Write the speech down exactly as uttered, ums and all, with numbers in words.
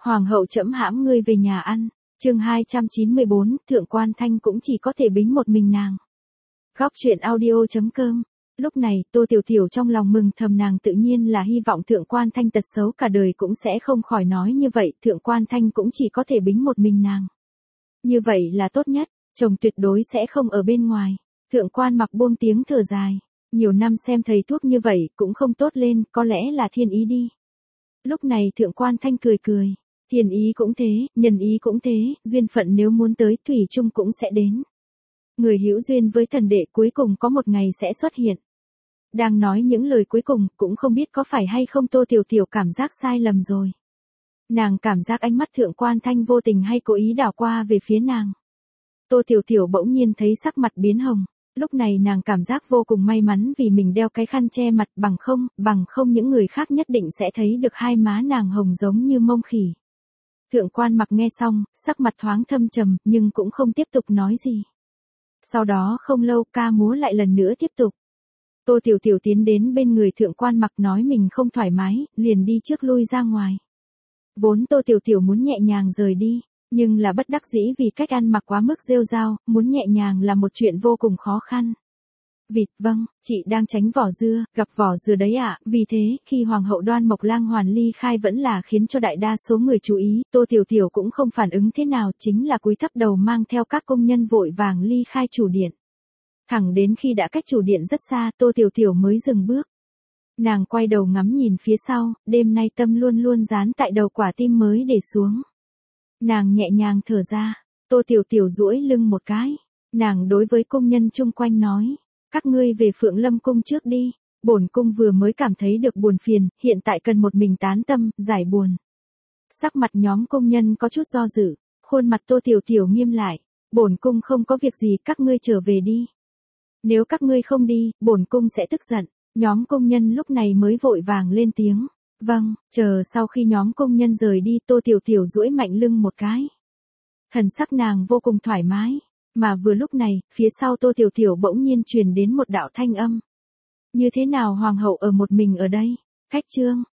Hoàng hậu trẫm hãm ngươi về nhà ăn. Chương hai trăm chín mươi bốn, Thượng quan Thanh cũng chỉ có thể bính một mình nàng. Góc truyện audio chấm com. Lúc này, Tô Tiểu Tiểu trong lòng mừng thầm, nàng tự nhiên là hy vọng Thượng quan Thanh tật xấu cả đời cũng sẽ không khỏi nói như vậy, Thượng quan Thanh cũng chỉ có thể bính một mình nàng. Như vậy là tốt nhất, chồng tuyệt đối sẽ không ở bên ngoài. Thượng quan Mặc buông tiếng thở dài, nhiều năm xem thầy thuốc như vậy cũng không tốt lên, có lẽ là thiên ý đi. Lúc này Thượng quan Thanh cười cười, thiên ý cũng thế, nhân ý cũng thế, duyên phận nếu muốn tới thủy chung cũng sẽ đến. Người hữu duyên với thần đệ cuối cùng có một ngày sẽ xuất hiện. Đang nói những lời cuối cùng, cũng không biết có phải hay không Tô Tiểu Tiểu cảm giác sai lầm rồi. Nàng cảm giác ánh mắt Thượng quan Thanh vô tình hay cố ý đảo qua về phía nàng. Tô Tiểu Tiểu bỗng nhiên thấy sắc mặt biến hồng, lúc này nàng cảm giác vô cùng may mắn vì mình đeo cái khăn che mặt, bằng không, bằng không những người khác nhất định sẽ thấy được hai má nàng hồng giống như mông khỉ. Thượng quan Mặc nghe xong, sắc mặt thoáng thâm trầm, nhưng cũng không tiếp tục nói gì. Sau đó không lâu ca múa lại lần nữa tiếp tục. Tô Tiểu Tiểu tiến đến bên người Thượng quan Mặc nói mình không thoải mái, liền đi trước lui ra ngoài. Vốn Tô Tiểu Tiểu muốn nhẹ nhàng rời đi, nhưng là bất đắc dĩ vì cách ăn mặc quá mức rêu rao, muốn nhẹ nhàng là một chuyện vô cùng khó khăn. Vịt, vâng, chị đang tránh vỏ dưa, gặp vỏ dưa đấy ạ, vì thế, khi Hoàng hậu Đoan Mộc Lang hoàn ly khai vẫn là khiến cho đại đa số người chú ý, Tô Tiểu Tiểu cũng không phản ứng thế nào, chính là cúi thấp đầu mang theo các công nhân vội vàng ly khai chủ điện. Thẳng đến khi đã cách chủ điện rất xa, Tô Tiểu Tiểu mới dừng bước. Nàng quay đầu ngắm nhìn phía sau, đêm nay tâm luôn luôn dán tại đầu quả tim mới để xuống. Nàng nhẹ nhàng thở ra, Tô Tiểu Tiểu duỗi lưng một cái. Nàng đối với công nhân chung quanh nói, các ngươi về Phượng Lâm cung trước đi, bổn cung vừa mới cảm thấy được buồn phiền, hiện tại cần một mình tán tâm, giải buồn. Sắc mặt nhóm công nhân có chút do dự, khuôn mặt Tô Tiểu Tiểu nghiêm lại, bổn cung không có việc gì, các ngươi trở về đi. Nếu các ngươi không đi, bổn cung sẽ tức giận. Nhóm công nhân lúc này mới vội vàng lên tiếng. Vâng, chờ sau khi nhóm công nhân rời đi, Tô Tiểu Tiểu duỗi mạnh lưng một cái. Thần sắc nàng vô cùng thoải mái, mà vừa lúc này, phía sau Tô Tiểu Tiểu bỗng nhiên truyền đến một đạo thanh âm. Như thế nào Hoàng hậu ở một mình ở đây? Khách trương,